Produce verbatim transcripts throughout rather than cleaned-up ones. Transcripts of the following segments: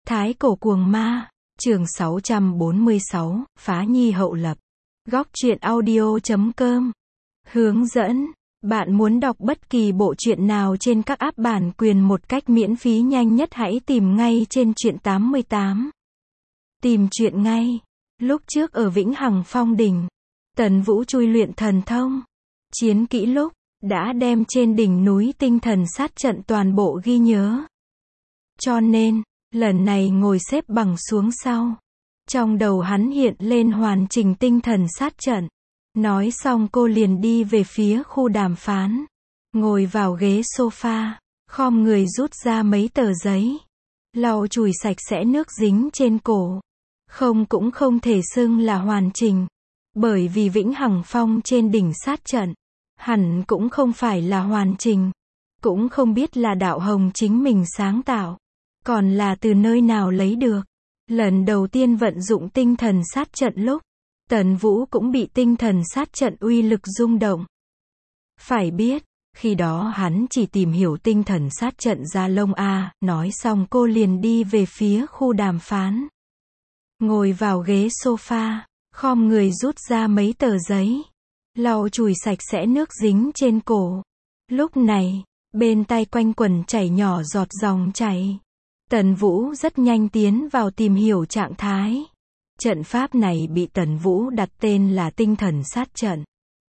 Thái cổ cuồng ma, chương sáu trăm bốn mươi sáu, Phá Nhi hậu lập. Góc truyện audio chấm com. Hướng dẫn. Bạn muốn đọc bất kỳ bộ truyện nào trên các app bản quyền một cách miễn phí nhanh nhất hãy tìm ngay trên truyện tám mươi tám. Tìm truyện ngay. Lúc trước ở Vĩnh Hằng Phong đỉnh, Tần Vũ chui luyện thần thông. Chiến kỹ lúc, đã đem trên đỉnh núi tinh thần sát trận toàn bộ ghi nhớ. Cho nên, lần này ngồi xếp bằng xuống sau. Trong đầu hắn hiện lên hoàn chỉnh tinh thần sát trận. Nói xong cô liền đi về phía khu đàm phán. Ngồi vào ghế sofa, khom người rút ra mấy tờ giấy. Lau chùi sạch sẽ nước dính trên cổ. Không cũng không thể xưng là hoàn chỉnh. Bởi vì Vĩnh Hằng Phong trên đỉnh sát trận, hẳn cũng không phải là hoàn chỉnh. Cũng không biết là đạo hồng chính mình sáng tạo. Còn là từ nơi nào lấy được. Lần đầu tiên vận dụng tinh thần sát trận lúc, Tần Vũ cũng bị tinh thần sát trận uy lực rung động. Phải biết, khi đó hắn chỉ tìm hiểu tinh thần sát trận ra lông a, nói xong cô liền đi về phía khu đàm phán. Ngồi vào ghế sofa, khom người rút ra mấy tờ giấy. Lau chùi sạch sẽ nước dính trên cổ. Lúc này, bên tai quanh quẩn chảy nhỏ giọt dòng chảy. Tần Vũ rất nhanh tiến vào tìm hiểu trạng thái. Trận pháp này bị Tần Vũ đặt tên là tinh thần sát trận.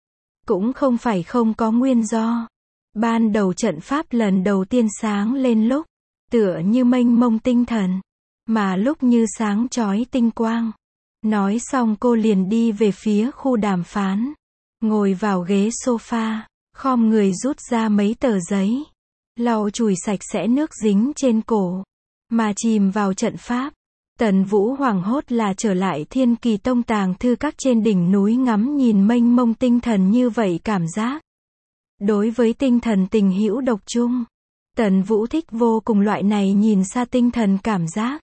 Cũng không phải không có nguyên do. Ban đầu trận pháp lần đầu tiên sáng lên lúc, tựa như mênh mông tinh thần, mà lúc như sáng chói tinh quang. Nói xong cô liền đi về phía khu đàm phán. Ngồi vào ghế sofa, khom người rút ra mấy tờ giấy. Lau chùi sạch sẽ nước dính trên cổ. Mà chìm vào trận pháp. Tần Vũ hoảng hốt là trở lại Thiên Kỳ Tông tàng thư các trên đỉnh núi ngắm nhìn mênh mông tinh thần như vậy cảm giác. Đối với tinh thần tình hữu độc chung, Tần Vũ thích vô cùng loại này nhìn xa tinh thần cảm giác.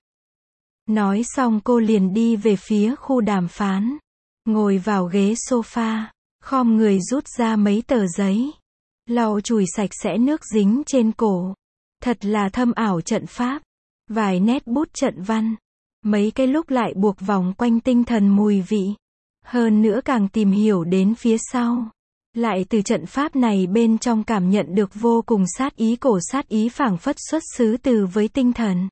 Nói xong cô liền đi về phía khu đàm phán. Ngồi vào ghế sofa, khom người rút ra mấy tờ giấy. Lau chùi sạch sẽ nước dính trên cổ. Thật là thâm ảo trận pháp. Vài nét bút trận văn. Mấy cái lúc lại buộc vòng quanh tinh thần mùi vị. Hơn nữa càng tìm hiểu đến phía sau. Lại từ trận pháp này bên trong cảm nhận được vô cùng sát ý, cổ sát ý phảng phất xuất xứ từ với tinh thần.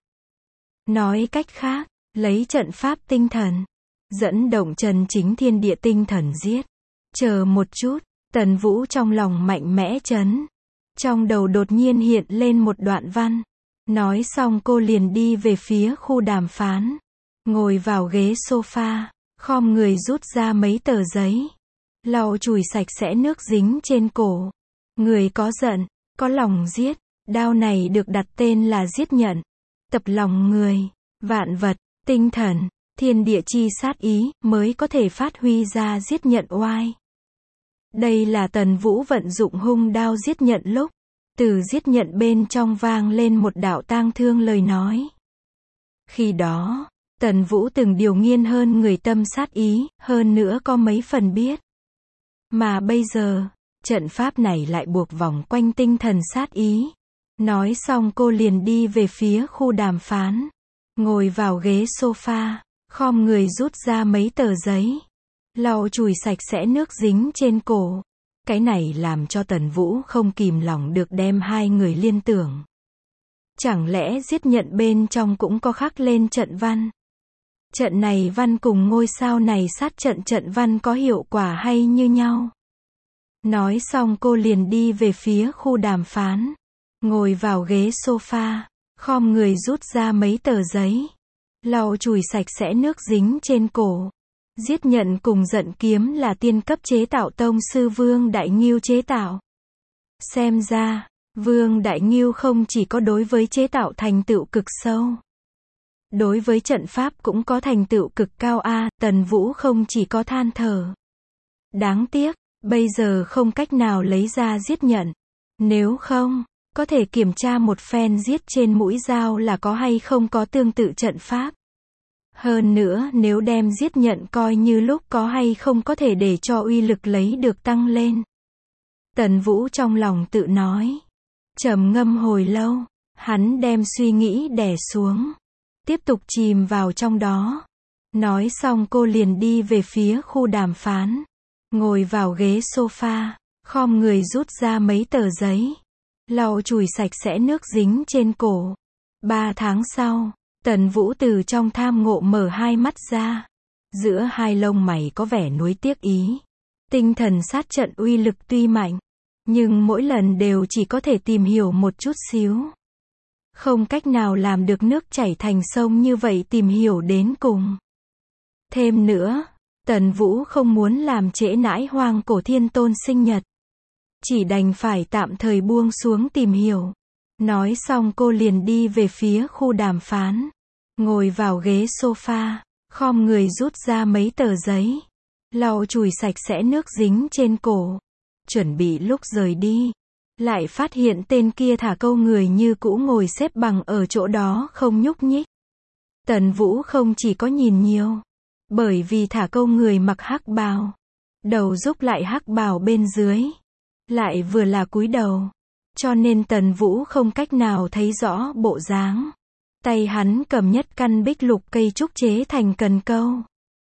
Nói cách khác, lấy trận pháp tinh thần, dẫn động chân chính thiên địa tinh thần giết. Chờ một chút, Tần Vũ trong lòng mạnh mẽ chấn. Trong đầu đột nhiên hiện lên một đoạn văn. Nói xong cô liền đi về phía khu đàm phán. Ngồi vào ghế sofa, khom người rút ra mấy tờ giấy. Lau chùi sạch sẽ nước dính trên cổ. Người có giận, có lòng giết. Đao này được đặt tên là giết nhận. Tập lòng người, vạn vật, tinh thần, thiên địa chi sát ý mới có thể phát huy ra giết nhận oai. Đây là Tần Vũ vận dụng hung đao giết nhận lúc. Từ giết nhận bên trong vang lên một đạo tang thương lời nói. Khi đó, Tần Vũ từng điều nghiên hơn người tâm sát ý, hơn nữa có mấy phần biết. Mà bây giờ, trận pháp này lại buộc vòng quanh tinh thần sát ý. Nói xong cô liền đi về phía khu đàm phán. Ngồi vào ghế sofa, khom người rút ra mấy tờ giấy. Lau chùi sạch sẽ nước dính trên cổ. Cái này làm cho Tần Vũ không kìm lòng được đem hai người liên tưởng. Chẳng lẽ giết nhận bên trong cũng có khắc lên trận văn? Trận này văn cùng ngôi sao này sát trận trận văn có hiệu quả hay như nhau? Nói xong cô liền đi về phía khu đàm phán. Ngồi vào ghế sofa, khom người rút ra mấy tờ giấy. Lau chùi sạch sẽ nước dính trên cổ. Giết nhận cùng giận kiếm là tiên cấp chế tạo tông sư Vương Đại Ngưu chế tạo. Xem ra, Vương Đại Ngưu không chỉ có đối với chế tạo thành tựu cực sâu. Đối với trận pháp cũng có thành tựu cực cao a. Tần Vũ không chỉ có than thở. Đáng tiếc, bây giờ không cách nào lấy ra giết nhận. Nếu không, có thể kiểm tra một phen giết trên mũi dao là có hay không có tương tự trận pháp. Hơn nữa nếu đem giết nhận coi như lúc có hay không có thể để cho uy lực lấy được tăng lên. Tần Vũ trong lòng tự nói. Trầm ngâm hồi lâu, hắn đem suy nghĩ đè xuống. tiếp tục chìm vào trong đó. Nói xong cô liền đi về phía khu đàm phán. Ngồi vào ghế sofa, khom người rút ra mấy tờ giấy. Lau chùi sạch sẽ nước dính trên cổ. Ba tháng sau, Tần Vũ từ trong tham ngộ mở hai mắt ra. Giữa hai lông mày có vẻ nuối tiếc ý. Tinh thần sát trận uy lực tuy mạnh, nhưng mỗi lần đều chỉ có thể tìm hiểu một chút xíu. Không cách nào làm được nước chảy thành sông như vậy tìm hiểu đến cùng. Thêm nữa, Tần Vũ không muốn làm trễ nãi Hoang Cổ Thiên Tôn sinh nhật. Chỉ đành phải tạm thời buông xuống tìm hiểu. Nói xong cô liền đi về phía khu đàm phán. Ngồi vào ghế sofa, khom người rút ra mấy tờ giấy. Lau chùi sạch sẽ nước dính trên cổ. Chuẩn bị lúc rời đi. Lại phát hiện tên kia thả câu người như cũ ngồi xếp bằng ở chỗ đó không nhúc nhích. Tần Vũ không chỉ có nhìn nhiều. Bởi vì thả câu người mặc hắc bào. Đầu rúc lại hắc bào bên dưới. Lại vừa là cúi đầu. Cho nên Tần Vũ không cách nào thấy rõ bộ dáng. Tay hắn cầm nhất căn bích lục cây trúc chế thành cần câu.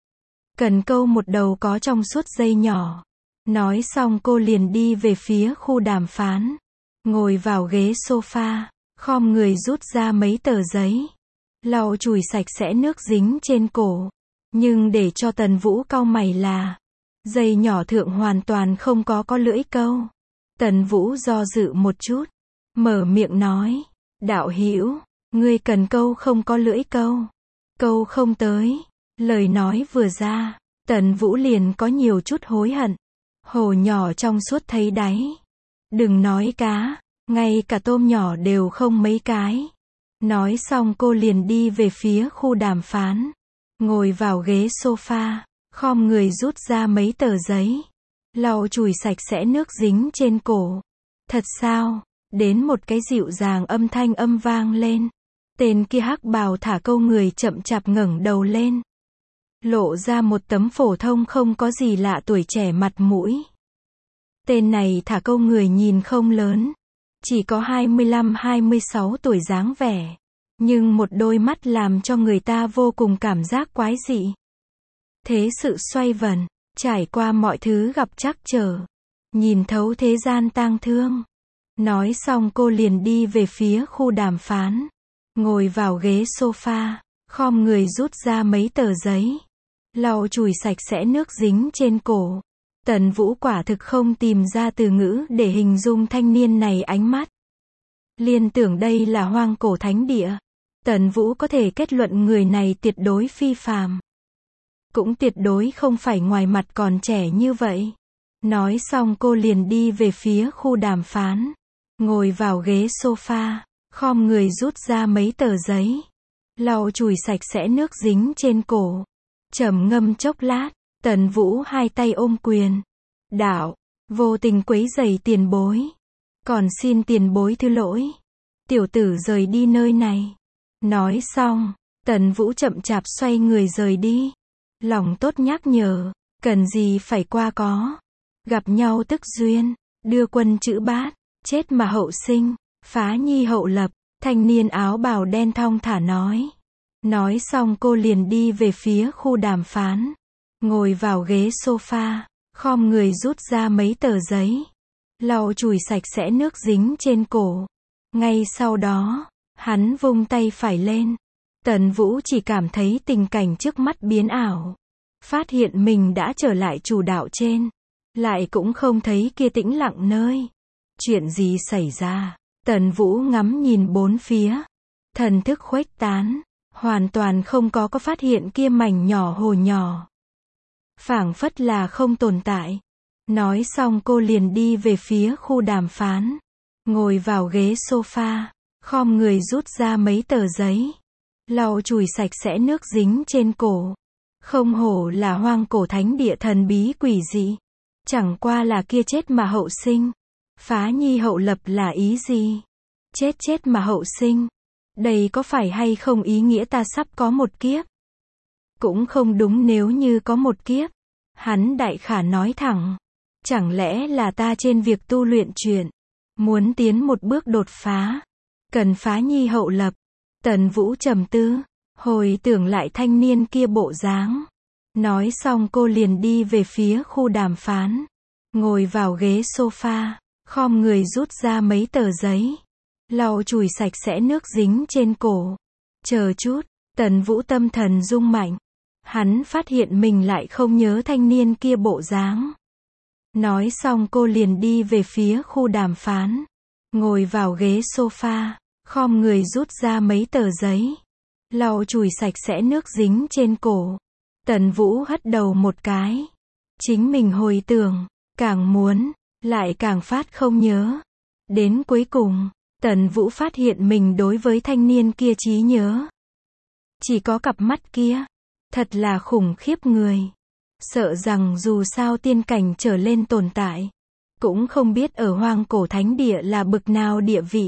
Cần câu một đầu có trong suốt dây nhỏ. Nói xong cô liền đi về phía khu đàm phán. Ngồi vào ghế sofa, khom người rút ra mấy tờ giấy. Lau chùi sạch sẽ nước dính trên cổ. Nhưng để cho Tần Vũ cau mày là, dây nhỏ thượng hoàn toàn không có có lưỡi câu. Tần Vũ do dự một chút, mở miệng nói, đạo hữu, ngươi cần câu không có lưỡi câu. Câu không tới. Lời nói vừa ra, Tần Vũ liền có nhiều chút hối hận. Hồ nhỏ trong suốt thấy đáy. Đừng nói cá, ngay cả tôm nhỏ đều không mấy cái. Nói xong cô liền đi về phía khu đàm phán. Ngồi vào ghế sofa, khom người rút ra mấy tờ giấy. Lau chùi sạch sẽ nước dính trên cổ. Thật sao? Đến một cái dịu dàng âm thanh âm vang lên. Tên kia hắc bào thả câu người chậm chạp ngẩng đầu lên. Lộ ra một tấm phổ thông không có gì lạ tuổi trẻ mặt mũi. Tên này thả câu người nhìn không lớn. Chỉ có hai mươi lăm hai mươi sáu tuổi dáng vẻ. Nhưng một đôi mắt làm cho người ta vô cùng cảm giác quái dị. Thế sự xoay vần, trải qua mọi thứ gặp trắc trở. Nhìn thấu thế gian tang thương. Nói xong cô liền đi về phía khu đàm phán. Ngồi vào ghế sofa, khom người rút ra mấy tờ giấy. Lau chùi sạch sẽ nước dính trên cổ. Tần Vũ quả thực không tìm ra từ ngữ để hình dung thanh niên này ánh mắt. Liên tưởng đây là hoang cổ thánh địa. Tần Vũ có thể kết luận người này tuyệt đối phi phàm. Cũng tuyệt đối không phải ngoài mặt còn trẻ như vậy. Nói xong cô liền đi về phía khu đàm phán. Ngồi vào ghế sofa, khom người rút ra mấy tờ giấy. Lau chùi sạch sẽ nước dính trên cổ. Trầm ngâm chốc lát, Tần Vũ hai tay ôm quyền. Đạo, vô tình quấy rầy tiền bối. Còn xin tiền bối thứ lỗi. Tiểu tử rời đi nơi này. Nói xong, Tần Vũ chậm chạp xoay người rời đi. Lòng tốt nhắc nhở, cần gì phải qua có. Gặp nhau tức duyên, đưa quân chữ bát, chết mà hậu sinh, phá nhi hậu lập, thanh niên áo bào đen thong thả nói. Nói xong cô liền đi về phía khu đàm phán. Ngồi vào ghế sofa, khom người rút ra mấy tờ giấy. Lau chùi sạch sẽ nước dính trên cổ. Ngay sau đó, hắn vung tay phải lên. Tần Vũ chỉ cảm thấy tình cảnh trước mắt biến ảo. Phát hiện mình đã trở lại chủ đạo trên. Lại cũng không thấy kia tĩnh lặng nơi. Chuyện gì xảy ra? Tần Vũ ngắm nhìn bốn phía. Thần thức khuếch tán. Hoàn toàn không có có phát hiện kia mảnh nhỏ hồ nhỏ. Phảng phất là không tồn tại. Nói xong cô liền đi về phía khu đàm phán. Ngồi vào ghế sofa, khom người rút ra mấy tờ giấy. Lau chùi sạch sẽ nước dính trên cổ. Không hổ là hoang cổ thánh địa thần bí quỷ dị. Chẳng qua là kia chết mà hậu sinh. Phá nhi hậu lập là ý gì? Chết chết mà hậu sinh. Đây có phải hay không ý nghĩa ta sắp có một kiếp? Cũng không đúng nếu như có một kiếp. Hắn đại khả nói thẳng. Chẳng lẽ là ta trên việc tu luyện chuyện. Muốn tiến một bước đột phá. Cần phá nhi hậu lập. Tần Vũ trầm tư. Hồi tưởng lại thanh niên kia bộ dáng. Nói xong cô liền đi về phía khu đàm phán. Ngồi vào ghế sofa, khom người rút ra mấy tờ giấy. Lau chùi sạch sẽ nước dính trên cổ. Chờ chút, Tần Vũ tâm thần rung mạnh. Hắn phát hiện mình lại không nhớ thanh niên kia bộ dáng. Nói xong cô liền đi về phía khu đàm phán. Ngồi vào ghế sofa, khom người rút ra mấy tờ giấy. Lau chùi sạch sẽ nước dính trên cổ. Tần Vũ hất đầu một cái. Chính mình hồi tưởng, càng muốn, lại càng phát không nhớ. Đến cuối cùng, Tần Vũ phát hiện mình đối với thanh niên kia trí nhớ. Chỉ có cặp mắt kia. Thật là khủng khiếp người. Sợ rằng dù sao tiên cảnh trở lên tồn tại. Cũng không biết ở hoang cổ thánh địa là bực nào địa vị.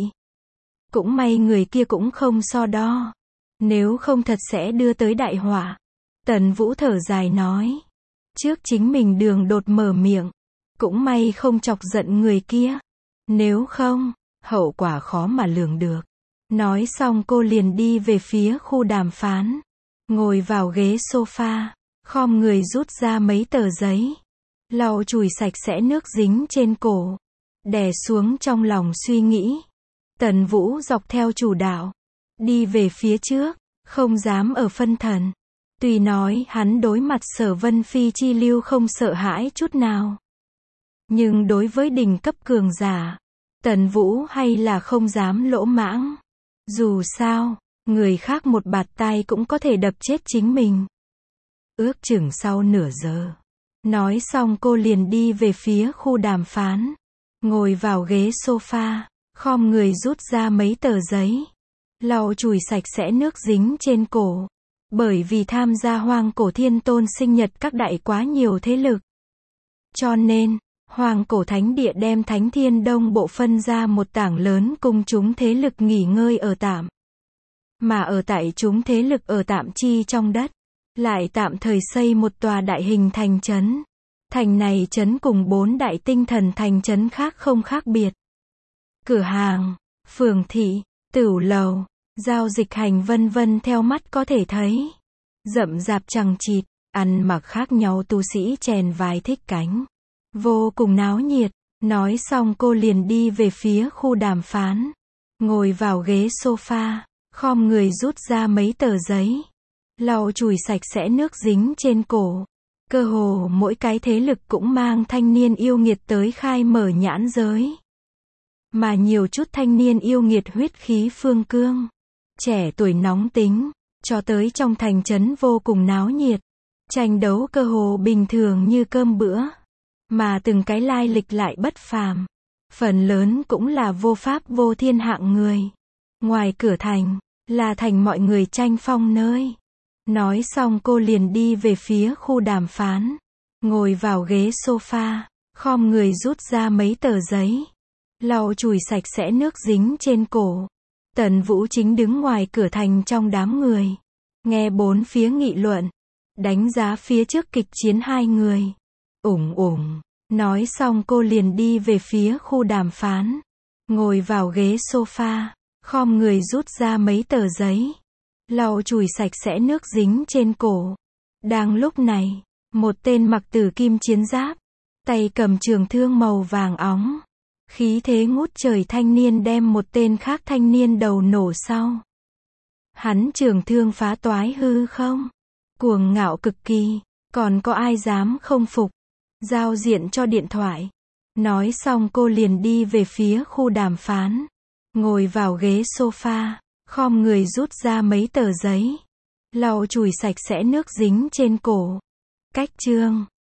Cũng may người kia cũng không so đo. Nếu không thật sẽ đưa tới đại họa. Tần Vũ thở dài nói. Trước chính mình đường đột mở miệng. Cũng may không chọc giận người kia. Nếu không, hậu quả khó mà lường được. Nói xong cô liền đi về phía khu đàm phán. Ngồi vào ghế sofa, khom người rút ra mấy tờ giấy. Lau chùi sạch sẽ nước dính trên cổ. Đè xuống trong lòng suy nghĩ. Tần Vũ dọc theo chủ đạo. Đi về phía trước, không dám ở phân thần. Tuy nói hắn đối mặt Sở Vân Phi chi lưu không sợ hãi chút nào. Nhưng đối với đỉnh cấp cường giả, Tần Vũ hay là không dám lỗ mãng. Dù sao, người khác một bạt tai cũng có thể đập chết chính mình. Ước chừng sau nửa giờ. Nói xong cô liền đi về phía khu đàm phán. Ngồi vào ghế sofa, khom người rút ra mấy tờ giấy. Lau chùi sạch sẽ nước dính trên cổ. Bởi vì tham gia hoang cổ thiên tôn sinh nhật các đại quá nhiều thế lực. Cho nên, hoang cổ thánh địa đem Thánh Thiên Đông bộ phân ra một tảng lớn cùng chúng thế lực nghỉ ngơi ở tạm. Mà ở tại chúng thế lực ở tạm chi trong đất, lại tạm thời xây một tòa đại hình thành trấn. Thành này trấn cùng bốn đại tinh thần thành trấn khác không khác biệt. Cửa hàng, phường thị, tửu lầu, giao dịch hành vân vân theo mắt có thể thấy. Rậm rạp chằng chịt, ăn mặc khác nhau tu sĩ chèn vài thích cánh. Vô cùng náo nhiệt. Nói xong cô liền đi về phía khu đàm phán. Ngồi vào ghế sofa, khom người rút ra mấy tờ giấy. Lau chùi sạch sẽ nước dính trên cổ. Cơ hồ mỗi cái thế lực cũng mang thanh niên yêu nghiệt tới khai mở nhãn giới. Mà nhiều chút thanh niên yêu nghiệt huyết khí phương cương. Trẻ tuổi nóng tính, cho tới trong thành trấn vô cùng náo nhiệt. Tranh đấu cơ hồ bình thường như cơm bữa. Mà từng cái lai lịch lại bất phàm. Phần lớn cũng là vô pháp vô thiên hạng người. Ngoài cửa thành, là thành mọi người tranh phong nơi. Nói xong cô liền đi về phía khu đàm phán. Ngồi vào ghế sofa, khom người rút ra mấy tờ giấy. Lau chùi sạch sẽ nước dính trên cổ. Tần Vũ chính đứng ngoài cửa thành trong đám người. Nghe bốn phía nghị luận. Đánh giá phía trước kịch chiến hai người. Ủng ủng. Nói xong cô liền đi về phía khu đàm phán. Ngồi vào ghế sofa, khom người rút ra mấy tờ giấy. Lau chùi sạch sẽ nước dính trên cổ. Đang lúc này, một tên mặc tử kim chiến giáp, tay cầm trường thương màu vàng óng. Khí thế ngút trời thanh niên đem một tên khác thanh niên đầu nổ sau. Hắn trường thương phá toái hư không? Cuồng ngạo cực kỳ, còn có ai dám không phục? Giao diện cho điện thoại. Nói xong cô liền đi về phía khu đàm phán. Ngồi vào ghế sofa, khom người rút ra mấy tờ giấy. Lau chùi sạch sẽ nước dính trên cổ. Cách chương